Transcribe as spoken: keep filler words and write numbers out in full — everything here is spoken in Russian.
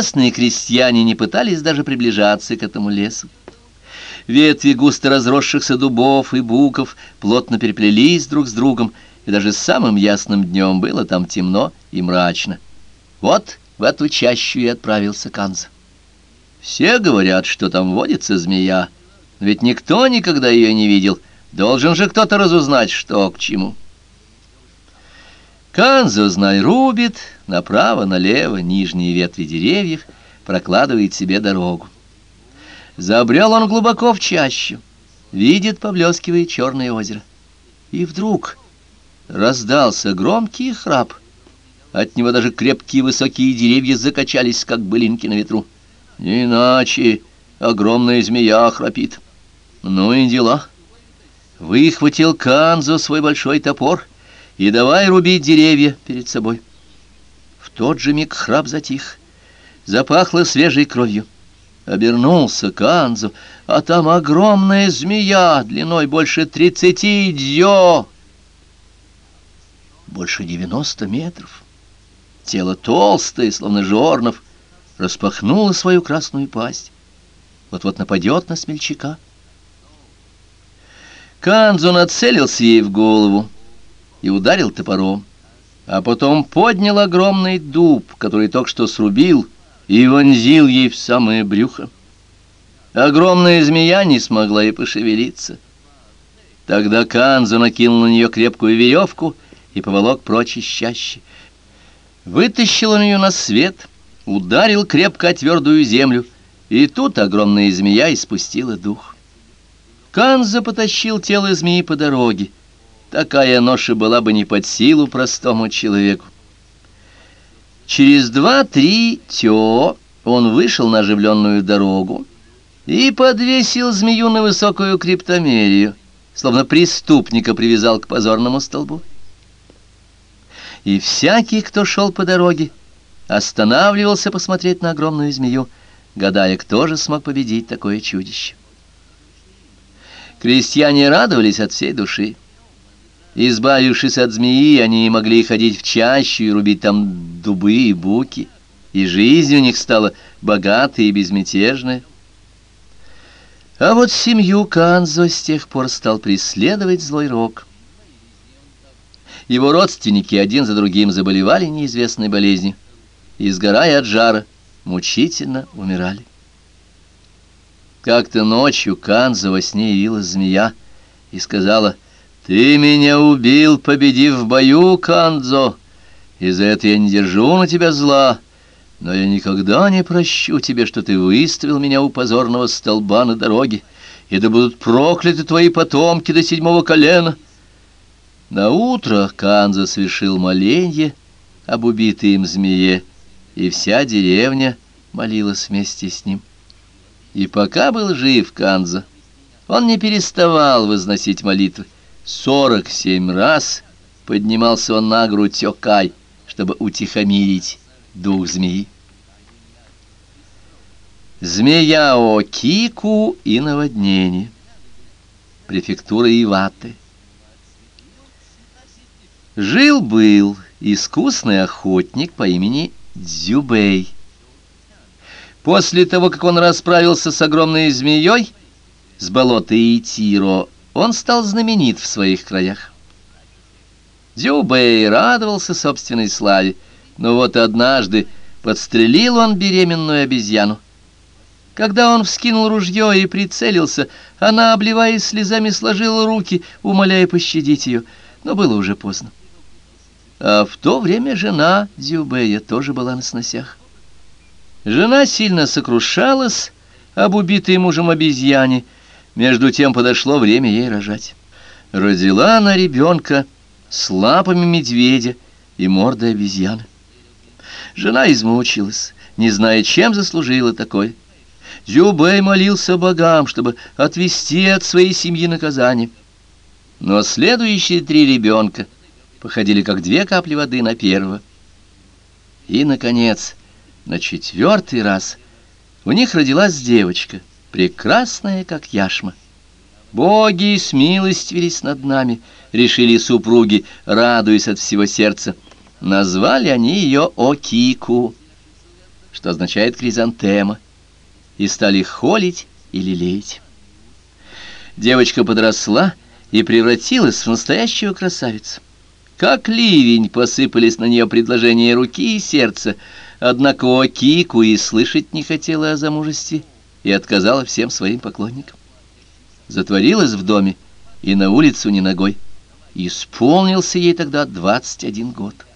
Местные крестьяне не пытались даже приближаться к этому лесу. Ветви густо разросшихся дубов и буков плотно переплелись друг с другом, и даже самым ясным днем было там темно и мрачно. Вот в эту чащу и отправился Канзо. Все говорят, что там водится змея, но ведь никто никогда ее не видел. Должен же кто-то разузнать, что к чему. Канзо, знай, рубит направо-налево нижние ветви деревьев, прокладывает себе дорогу. Забрел он глубоко в чащу, видит, поблескивает черное озеро. И вдруг раздался громкий храп. От него даже крепкие высокие деревья закачались, как былинки на ветру. Не иначе огромная змея храпит. Ну и дела. Выхватил Канзо свой большой топор и давай рубить деревья перед собой. В тот же миг храп затих, запахло свежей кровью. Обернулся Канзо, а там огромная змея длиной больше тридцати дзё, больше девяноста метров. Тело толстое, словно жорнов, распахнуло свою красную пасть. Вот-вот нападет на смельчака. Канзо нацелился ей в голову и ударил топором, а потом поднял огромный дуб, который только что срубил, и вонзил ей в самое брюхо. Огромная змея не смогла и пошевелиться. Тогда Канзо накинул на нее крепкую веревку и поволок прочь из чащи. Вытащил он ее на свет, ударил крепко о твердую землю, и тут огромная змея испустила дух. Канзо потащил тело змеи по дороге. Такая ноша была бы не под силу простому человеку. Через два-три тё он вышел на оживленную дорогу и подвесил змею на высокую криптомерию, словно преступника привязал к позорному столбу. И всякий, кто шел по дороге, останавливался посмотреть на огромную змею, гадая, кто же смог победить такое чудище. Крестьяне радовались от всей души. Избавившись от змеи, они могли ходить в чащу и рубить там дубы и буки, и жизнь у них стала богатой и безмятежной. А вот семью Канзо с тех пор стал преследовать злой рок. Его родственники один за другим заболевали неизвестной болезнью, и, сгорая от жара, мучительно умирали. Как-то ночью Канзо во сне явилась змея и сказала: «Ты меня убил, победив в бою, Канзо, и за это я не держу на тебя зла, но я никогда не прощу тебе, что ты выставил меня у позорного столба на дороге, и да будут прокляты твои потомки до седьмого колена». Наутро Канзо совершил моленье об убитой им змее, и вся деревня молилась вместе с ним. И пока был жив Канзо, он не переставал возносить молитвы. Сорок семь раз поднимался он на гору Тёкай, чтобы утихомирить дух змеи. Змея Окику и наводнение. Префектура Ивате. Жил-был искусный охотник по имени Дзюбэй. После того, как он расправился с огромной змеей с болота Итиро, он стал знаменит в своих краях. Дзюбэй радовался собственной славе, но вот однажды подстрелил он беременную обезьяну. Когда он вскинул ружье и прицелился, она, обливаясь слезами, сложила руки, умоляя пощадить ее, но было уже поздно. А в то время жена Дзюбэя тоже была на сносях. Жена сильно сокрушалась об убитой мужем обезьяне. Между тем подошло время ей рожать. Родила она ребенка с лапами медведя и мордой обезьяны. Жена измучилась, не зная, чем заслужила такое. Дзюбэй молился богам, чтобы отвести от своей семьи наказание. Но следующие три ребенка походили как две капли воды на первого. И, наконец, на четвертый раз у них родилась девочка, прекрасная, как яшма. «Боги смилостивились над нами», — решили супруги, радуясь от всего сердца. Назвали они ее Окику. что означает «хризантема», и стали холить и лелеять. Девочка подросла и превратилась в настоящую красавицу. Как ливень посыпались на нее предложения руки и сердца, однако Окику и слышать не хотела о замужестве и отказала всем своим поклонникам. Затворилась в доме и на улицу ни ногой. Исполнился ей тогда двадцать один год.